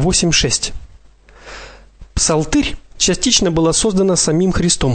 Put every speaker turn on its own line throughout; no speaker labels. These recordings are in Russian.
8.6. Псалтырь частично была создана самим Христом.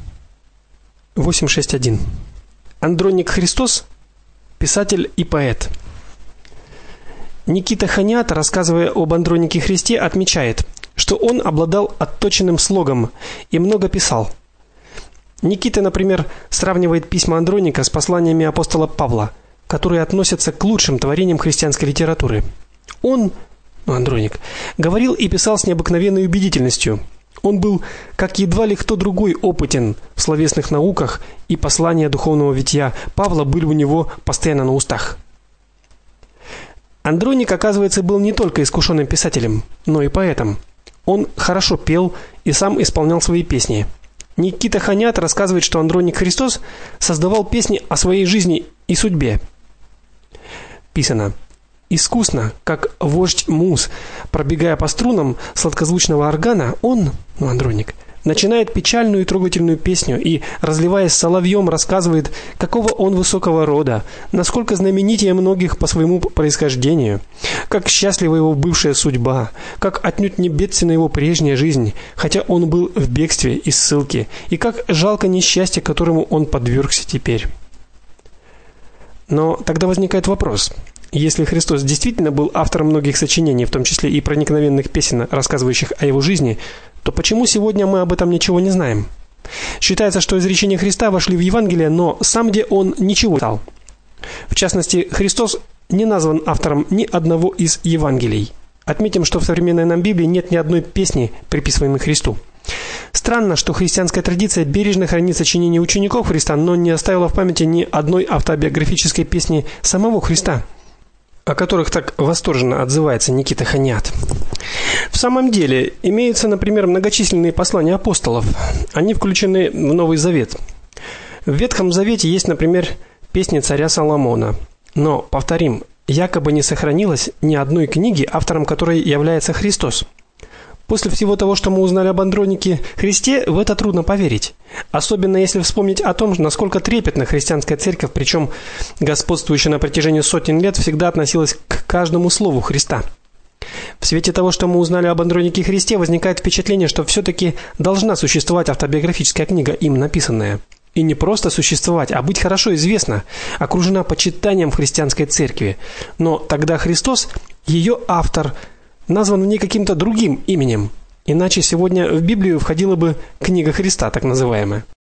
8.6.1. Андроник Христос – писатель и поэт. Никита Ханят, рассказывая об Андронике Христе, отмечает, что он обладал отточенным слогом и много писал. Никита, например, сравнивает письма Андроника с посланиями апостола Павла, которые относятся к лучшим творениям христианской литературы. Он, Андроник, говорил и писал с необыкновенной убедительностью. Он был, как едва ли кто другой, опытен в словесных науках, и послания духовного вития Павла были у него постоянно на устах. Андроник, оказывается, был не только искушенным писателем, но и поэтом. Он хорошо пел и сам исполнял свои песни. Никита Ханят рассказывает, что Андроник Христос создавал песни о своей жизни и судьбе. Писано: искусно, как вождь Мус, пробегая по струнам сладкозвучного органа, он, Андроник, начинает печальную и трогательную песню и, разливаясь соловьем, рассказывает, какого он высокого рода, насколько знаменитее многих по своему происхождению, как счастлива его бывшая судьба, как отнюдь не бедственна его прежняя жизнь, хотя он был в бегстве и ссылке, и как жалко несчастье, которому он подвергся теперь. Но тогда возникает вопрос: если Христос действительно был автором многих сочинений, в том числе и проникновенных песен, рассказывающих о его жизни, то почему сегодня мы об этом ничего не знаем? Считается, что изречения Христа вошли в Евангелие, но сам где он ничего не писал. В частности, Христос не назван автором ни одного из Евангелий. Отметим, что в современной нам Библии нет ни одной песни, приписываемой Христу. Странно, что христианская традиция бережно хранит сочинения учеников Христа, но не оставила в памяти ни одной автобиографической песни самого Христа, о которых так восторженно отзывается Никита Ханят. В самом деле, имеются, например, многочисленные послания апостолов. Они включены в Новый Завет. В Ветхом Завете есть, например, песни царя Соломона. Но, повторим, якобы не сохранилось ни одной книги, автором которой является Христос. После всего того, что мы узнали об Андронике Христе, в это трудно поверить. Особенно если вспомнить о том, насколько трепетно христианская церковь, причем господствующая на протяжении сотен лет, всегда относилась к каждому слову Христа. В свете того, что мы узнали об Андронике Христе, возникает впечатление, что все-таки должна существовать автобиографическая книга, им написанная. И не просто существовать, а быть хорошо известна, окружена почитанием в христианской церкви. Но тогда Христос, ее автор, назван в ней каким-то другим именем. Иначе сегодня в Библию входила бы книга Христа, так называемая.